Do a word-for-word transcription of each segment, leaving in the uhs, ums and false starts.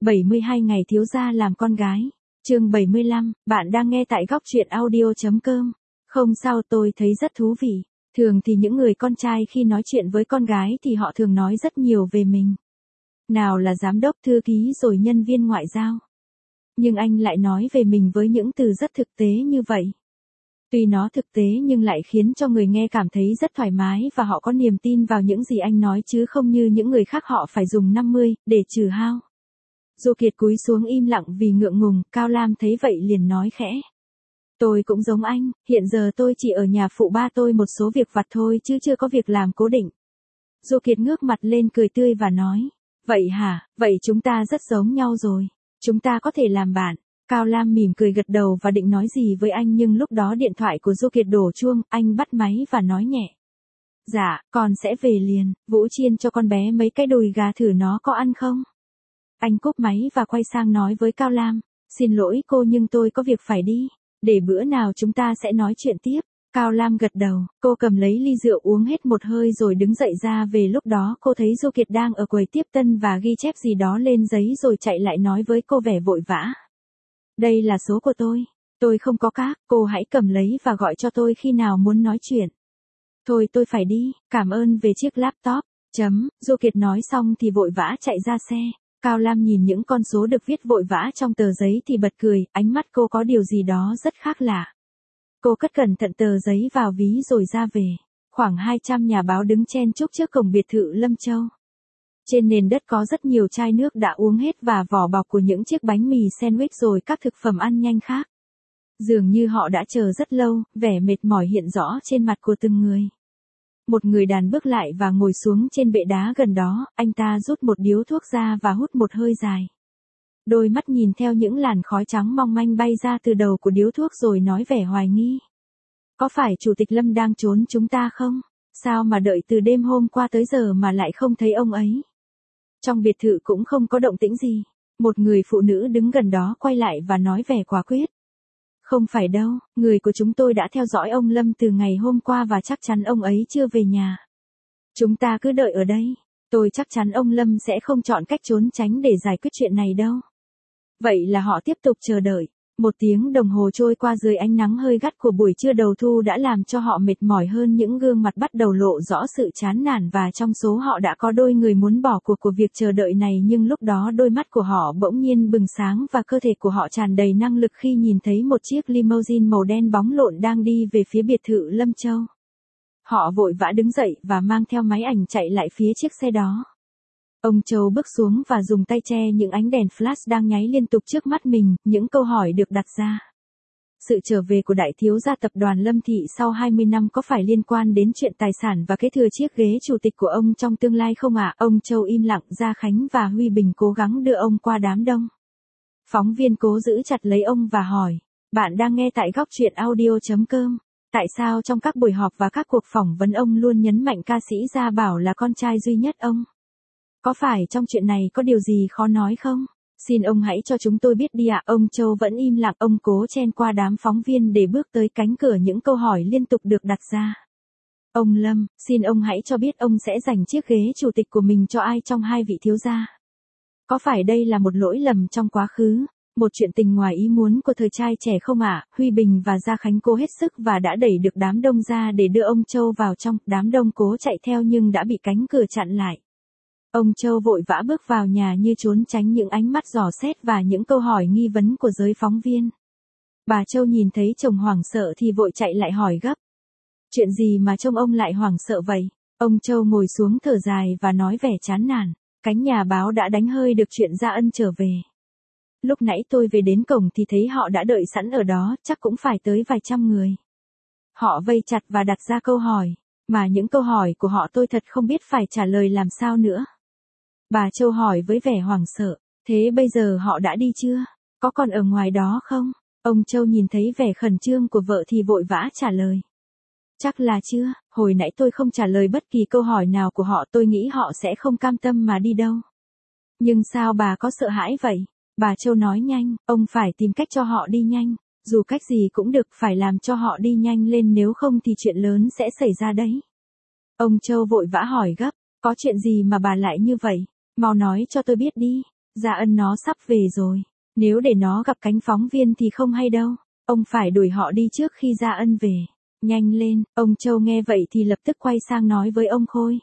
bảy mươi hai ngày thiếu gia làm con gái. Chương bảy mươi lăm, bạn đang nghe tại góc truyện audio chấm com. Không sao, tôi thấy rất thú vị. Thường thì những người con trai khi nói chuyện với con gái thì họ thường nói rất nhiều về mình. Nào là giám đốc, thư ký rồi nhân viên ngoại giao. Nhưng anh lại nói về mình với những từ rất thực tế như vậy. Tuy nó thực tế nhưng lại khiến cho người nghe cảm thấy rất thoải mái và họ có niềm tin vào những gì anh nói chứ không như những người khác họ phải dùng năm mươi để trừ hao. Du Kiệt cúi xuống im lặng vì ngượng ngùng, Cao Lam thấy vậy liền nói khẽ. Tôi cũng giống anh, hiện giờ tôi chỉ ở nhà phụ ba tôi một số việc vặt thôi chứ chưa có việc làm cố định. Du Kiệt ngước mặt lên cười tươi và nói. Vậy hả, vậy chúng ta rất giống nhau rồi. Chúng ta có thể làm bạn. Cao Lam mỉm cười gật đầu và định nói gì với anh nhưng lúc đó điện thoại của Du Kiệt đổ chuông, anh bắt máy và nói nhẹ. Dạ, con sẽ về liền, Vũ chiên cho con bé mấy cái đùi gà thử nó có ăn không? Anh cúp máy và quay sang nói với Cao Lam. Xin lỗi cô nhưng tôi có việc phải đi. Để bữa nào chúng ta sẽ nói chuyện tiếp. Cao Lam gật đầu, cô cầm lấy ly rượu uống hết một hơi rồi đứng dậy ra về lúc đó cô thấy Du Kiệt đang ở quầy tiếp tân và ghi chép gì đó lên giấy rồi chạy lại nói với cô vẻ vội vã. Đây là số của tôi. Tôi không có các, cô hãy cầm lấy và gọi cho tôi khi nào muốn nói chuyện. Thôi tôi phải đi, cảm ơn về chiếc laptop. Chấm, Du Kiệt nói xong thì vội vã chạy ra xe. Cao Lam nhìn những con số được viết vội vã trong tờ giấy thì bật cười, ánh mắt cô có điều gì đó rất khác lạ. Cô cất cẩn thận tờ giấy vào ví rồi ra về. Khoảng hai trăm nhà báo đứng chen chúc trước cổng biệt thự Lâm Châu. Trên nền đất có rất nhiều chai nước đã uống hết và vỏ bọc của những chiếc bánh mì sandwich rồi các thực phẩm ăn nhanh khác. Dường như họ đã chờ rất lâu, vẻ mệt mỏi hiện rõ trên mặt của từng người. Một người đàn bước lại và ngồi xuống trên bệ đá gần đó, anh ta rút một điếu thuốc ra và hút một hơi dài. Đôi mắt nhìn theo những làn khói trắng mong manh bay ra từ đầu của điếu thuốc rồi nói vẻ hoài nghi. Có phải Chủ tịch Lâm đang trốn chúng ta không? Sao mà đợi từ đêm hôm qua tới giờ mà lại không thấy ông ấy? Trong biệt thự cũng không có động tĩnh gì. Một người phụ nữ đứng gần đó quay lại và nói vẻ quả quyết. Không phải đâu, người của chúng tôi đã theo dõi ông Lâm từ ngày hôm qua và chắc chắn ông ấy chưa về nhà. Chúng ta cứ đợi ở đây. Tôi chắc chắn ông Lâm sẽ không chọn cách trốn tránh để giải quyết chuyện này đâu. Vậy là họ tiếp tục chờ đợi. Một tiếng đồng hồ trôi qua dưới ánh nắng hơi gắt của buổi trưa đầu thu đã làm cho họ mệt mỏi hơn, những gương mặt bắt đầu lộ rõ sự chán nản và trong số họ đã có đôi người muốn bỏ cuộc của việc chờ đợi này, nhưng lúc đó đôi mắt của họ bỗng nhiên bừng sáng và cơ thể của họ tràn đầy năng lực khi nhìn thấy một chiếc limousine màu đen bóng lộn đang đi về phía biệt thự Lâm Châu. Họ vội vã đứng dậy và mang theo máy ảnh chạy lại phía chiếc xe đó. Ông Châu bước xuống và dùng tay che những ánh đèn flash đang nháy liên tục trước mắt mình, những câu hỏi được đặt ra. Sự trở về của đại thiếu gia tập đoàn Lâm Thị sau hai mươi năm có phải liên quan đến chuyện tài sản và kế thừa chiếc ghế chủ tịch của ông trong tương lai không ạ? À? Ông Châu im lặng, Gia Khánh và Huy Bình cố gắng đưa ông qua đám đông. Phóng viên cố giữ chặt lấy ông và hỏi, bạn đang nghe tại góc truyện audio chấm com. Tại sao trong các buổi họp và các cuộc phỏng vấn ông luôn nhấn mạnh ca sĩ Gia Bảo là con trai duy nhất ông? Có phải trong chuyện này có điều gì khó nói không? Xin ông hãy cho chúng tôi biết đi ạ. Ông Châu vẫn im lặng, ông cố chen qua đám phóng viên để bước tới cánh cửa những câu hỏi liên tục được đặt ra. Ông Lâm, xin ông hãy cho biết ông sẽ dành chiếc ghế chủ tịch của mình cho ai trong hai vị thiếu gia? Có phải đây là một lỗi lầm trong quá khứ? Một chuyện tình ngoài ý muốn của thời trai trẻ không ạ? À? Huy Bình và Gia Khánh cố hết sức và đã đẩy được đám đông ra để đưa ông Châu vào trong. Đám đông cố chạy theo nhưng đã bị cánh cửa chặn lại. Ông Châu vội vã bước vào nhà như trốn tránh những ánh mắt dò xét và những câu hỏi nghi vấn của giới phóng viên. Bà Châu nhìn thấy chồng hoảng sợ thì vội chạy lại hỏi gấp. Chuyện gì mà trông ông lại hoảng sợ vậy? Ông Châu ngồi xuống thở dài và nói vẻ chán nản. Cánh nhà báo đã đánh hơi được chuyện Gia Ân trở về. Lúc nãy tôi về đến cổng thì thấy họ đã đợi sẵn ở đó, chắc cũng phải tới vài trăm người. Họ vây chặt và đặt ra câu hỏi, mà những câu hỏi của họ tôi thật không biết phải trả lời làm sao nữa. Bà Châu hỏi với vẻ hoảng sợ, thế bây giờ họ đã đi chưa? Có còn ở ngoài đó không? Ông Châu nhìn thấy vẻ khẩn trương của vợ thì vội vã trả lời. Chắc là chưa, hồi nãy tôi không trả lời bất kỳ câu hỏi nào của họ, tôi nghĩ họ sẽ không cam tâm mà đi đâu. Nhưng sao bà có sợ hãi vậy? Bà Châu nói nhanh, ông phải tìm cách cho họ đi nhanh, dù cách gì cũng được, phải làm cho họ đi nhanh lên nếu không thì chuyện lớn sẽ xảy ra đấy. Ông Châu vội vã hỏi gấp, có chuyện gì mà bà lại như vậy? Mau nói cho tôi biết đi. Gia Ân nó sắp về rồi. Nếu để nó gặp cánh phóng viên thì không hay đâu. Ông phải đuổi họ đi trước khi Gia Ân về. Nhanh lên, ông Châu nghe vậy thì lập tức quay sang nói với ông Khôi.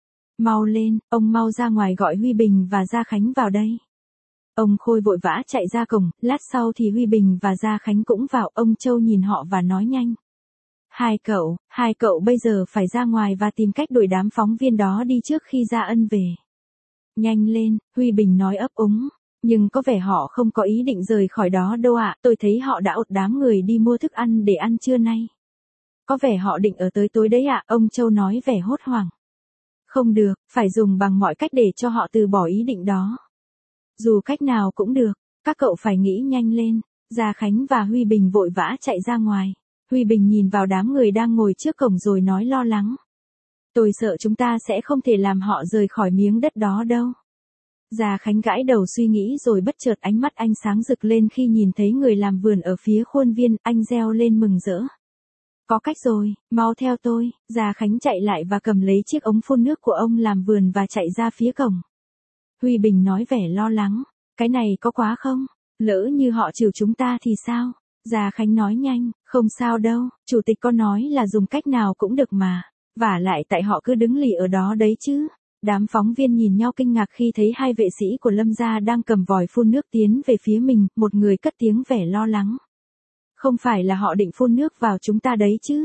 Mau lên, ông mau ra ngoài gọi Huy Bình và Gia Khánh vào đây. Ông Khôi vội vã chạy ra cổng, lát sau thì Huy Bình và Gia Khánh cũng vào, ông Châu nhìn họ và nói nhanh. Hai cậu, hai cậu bây giờ phải ra ngoài và tìm cách đuổi đám phóng viên đó đi trước khi Gia Ân về. Nhanh lên, Huy Bình nói ấp úng. Nhưng có vẻ họ không có ý định rời khỏi đó đâu ạ, tôi thấy họ đã ột đám người đi mua thức ăn để ăn trưa nay. Có vẻ họ định ở tới tối đấy ạ, ông Châu nói vẻ hốt hoảng. Không được, phải dùng bằng mọi cách để cho họ từ bỏ ý định đó. Dù cách nào cũng được, các cậu phải nghĩ nhanh lên. Gia Khánh và Huy Bình vội vã chạy ra ngoài. Huy Bình nhìn vào đám người đang ngồi trước cổng rồi nói lo lắng. Tôi sợ chúng ta sẽ không thể làm họ rời khỏi miếng đất đó đâu. Gia Khánh gãi đầu suy nghĩ rồi bất chợt ánh mắt anh sáng rực lên khi nhìn thấy người làm vườn ở phía khuôn viên, anh reo lên mừng rỡ. Có cách rồi, mau theo tôi. Gia Khánh chạy lại và cầm lấy chiếc ống phun nước của ông làm vườn và chạy ra phía cổng. Huy Bình nói vẻ lo lắng, cái này có quá không? Lỡ như họ trừ chúng ta thì sao? Gia Khánh nói nhanh, không sao đâu, chủ tịch có nói là dùng cách nào cũng được mà. Vả lại tại họ cứ đứng lì ở đó đấy chứ. Đám phóng viên nhìn nhau kinh ngạc khi thấy hai vệ sĩ của Lâm gia đang cầm vòi phun nước tiến về phía mình, một người cất tiếng vẻ lo lắng. Không phải là họ định phun nước vào chúng ta đấy chứ?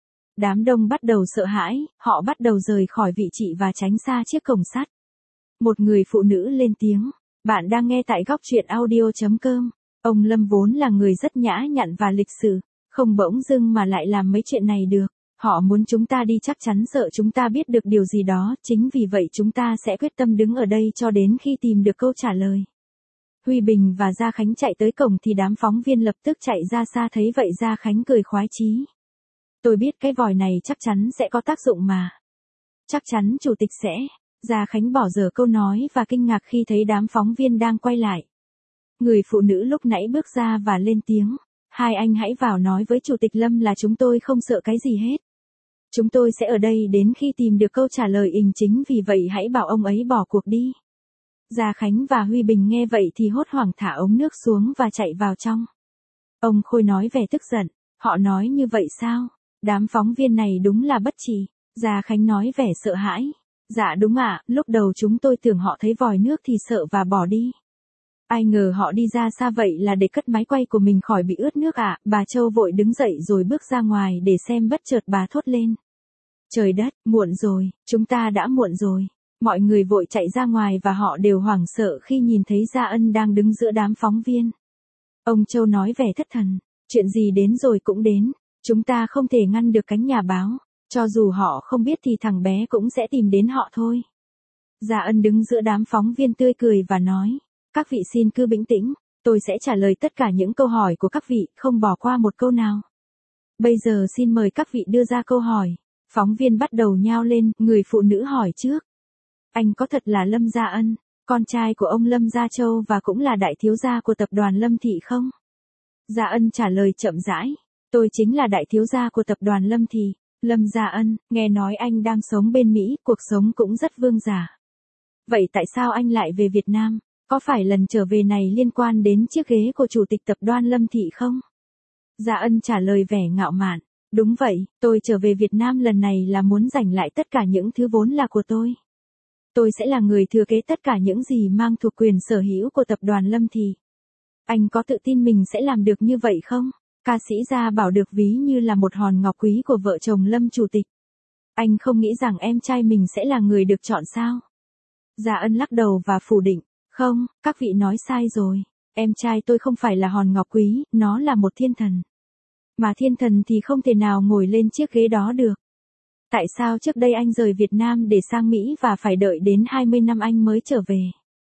Đám đông bắt đầu sợ hãi, họ bắt đầu rời khỏi vị trí và tránh xa chiếc cổng sắt. Một người phụ nữ lên tiếng, bạn đang nghe tại góc truyện audio chấm com. Ông Lâm vốn là người rất nhã nhặn và lịch sự, không bỗng dưng mà lại làm mấy chuyện này được. Họ muốn chúng ta đi chắc chắn sợ chúng ta biết được điều gì đó, chính vì vậy chúng ta sẽ quyết tâm đứng ở đây cho đến khi tìm được câu trả lời. Huy Bình và Gia Khánh chạy tới cổng thì đám phóng viên lập tức chạy ra xa, thấy vậy Gia Khánh cười khoái chí. Tôi biết cái vòi này chắc chắn sẽ có tác dụng mà. Chắc chắn chủ tịch sẽ. Gia Khánh bỏ dở câu nói và kinh ngạc khi thấy đám phóng viên đang quay lại. Người phụ nữ lúc nãy bước ra và lên tiếng. Hai anh hãy vào nói với chủ tịch Lâm là chúng tôi không sợ cái gì hết. Chúng tôi sẽ ở đây đến khi tìm được câu trả lời ình chính, vì vậy hãy bảo ông ấy bỏ cuộc đi. Gia Khánh và Huy Bình nghe vậy thì hốt hoảng thả ống nước xuống và chạy vào trong. Ông Khôi nói vẻ tức giận, họ nói như vậy sao? Đám phóng viên này đúng là bất trí. Gia Khánh nói vẻ sợ hãi. Dạ đúng ạ, lúc đầu chúng tôi tưởng họ thấy vòi nước thì sợ và bỏ đi. Ai ngờ họ đi ra xa vậy là để cất máy quay của mình khỏi bị ướt nước ạ. Bà Châu vội đứng dậy rồi bước ra ngoài để xem, bất chợt bà thốt lên. Trời đất, muộn rồi, chúng ta đã muộn rồi. Mọi người vội chạy ra ngoài và họ đều hoảng sợ khi nhìn thấy Gia Ân đang đứng giữa đám phóng viên. Ông Châu nói vẻ thất thần, chuyện gì đến rồi cũng đến, chúng ta không thể ngăn được cánh nhà báo, cho dù họ không biết thì thằng bé cũng sẽ tìm đến họ thôi. Gia Ân đứng giữa đám phóng viên tươi cười và nói, các vị xin cứ bình tĩnh, tôi sẽ trả lời tất cả những câu hỏi của các vị, không bỏ qua một câu nào. Bây giờ xin mời các vị đưa ra câu hỏi. Phóng viên bắt đầu nhao lên, người phụ nữ hỏi trước. Anh có thật là Lâm Gia Ân, con trai của ông Lâm Gia Châu và cũng là đại thiếu gia của tập đoàn Lâm Thị không? Gia Ân trả lời chậm rãi. Tôi chính là đại thiếu gia của tập đoàn Lâm Thị. Lâm Gia Ân, nghe nói anh đang sống bên Mỹ, cuộc sống cũng rất vương giả. Vậy tại sao anh lại về Việt Nam? Có phải lần trở về này liên quan đến chiếc ghế của chủ tịch tập đoàn Lâm Thị không? Gia Ân trả lời vẻ ngạo mạn. Đúng vậy, tôi trở về Việt Nam lần này là muốn giành lại tất cả những thứ vốn là của tôi. Tôi sẽ là người thừa kế tất cả những gì mang thuộc quyền sở hữu của tập đoàn Lâm Thị. Anh có tự tin mình sẽ làm được như vậy không? Ca sĩ Gia Bảo được ví như là một hòn ngọc quý của vợ chồng Lâm chủ tịch. Anh không nghĩ rằng em trai mình sẽ là người được chọn sao? Gia Ân lắc đầu và phủ định. Không, các vị nói sai rồi. Em trai tôi không phải là hòn ngọc quý, nó là một thiên thần. Mà thiên thần thì không thể nào ngồi lên chiếc ghế đó được. Tại sao trước đây anh rời Việt Nam để sang Mỹ và phải đợi đến hai mươi năm anh mới trở về?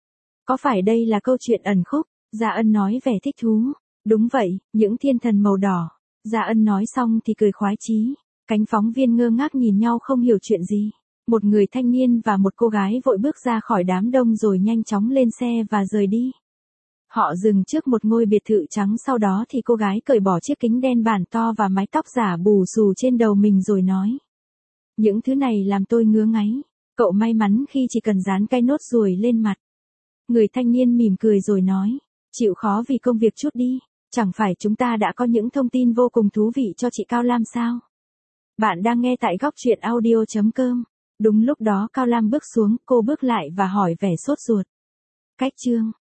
Có phải đây là câu chuyện ẩn khúc? Gia Ân nói vẻ thích thú. Đúng vậy, những thiên thần màu đỏ. Gia Ân nói xong thì cười khoái chí. Cánh phóng viên ngơ ngác nhìn nhau không hiểu chuyện gì. Một người thanh niên và một cô gái vội bước ra khỏi đám đông rồi nhanh chóng lên xe và rời đi. Họ dừng trước một ngôi biệt thự trắng, sau đó thì cô gái cởi bỏ chiếc kính đen bản to và mái tóc giả bù xù trên đầu mình rồi nói. Những thứ này làm tôi ngứa ngáy. Cậu may mắn khi chỉ cần dán cái nốt ruồi lên mặt. Người thanh niên mỉm cười rồi nói, chịu khó vì công việc chút đi, chẳng phải chúng ta đã có những thông tin vô cùng thú vị cho chị Cao Lam sao? Bạn đang nghe tại góc chuyện audio.com. Đúng lúc đó Cao Lam bước xuống, cô bước lại và hỏi vẻ sốt ruột. Cách chương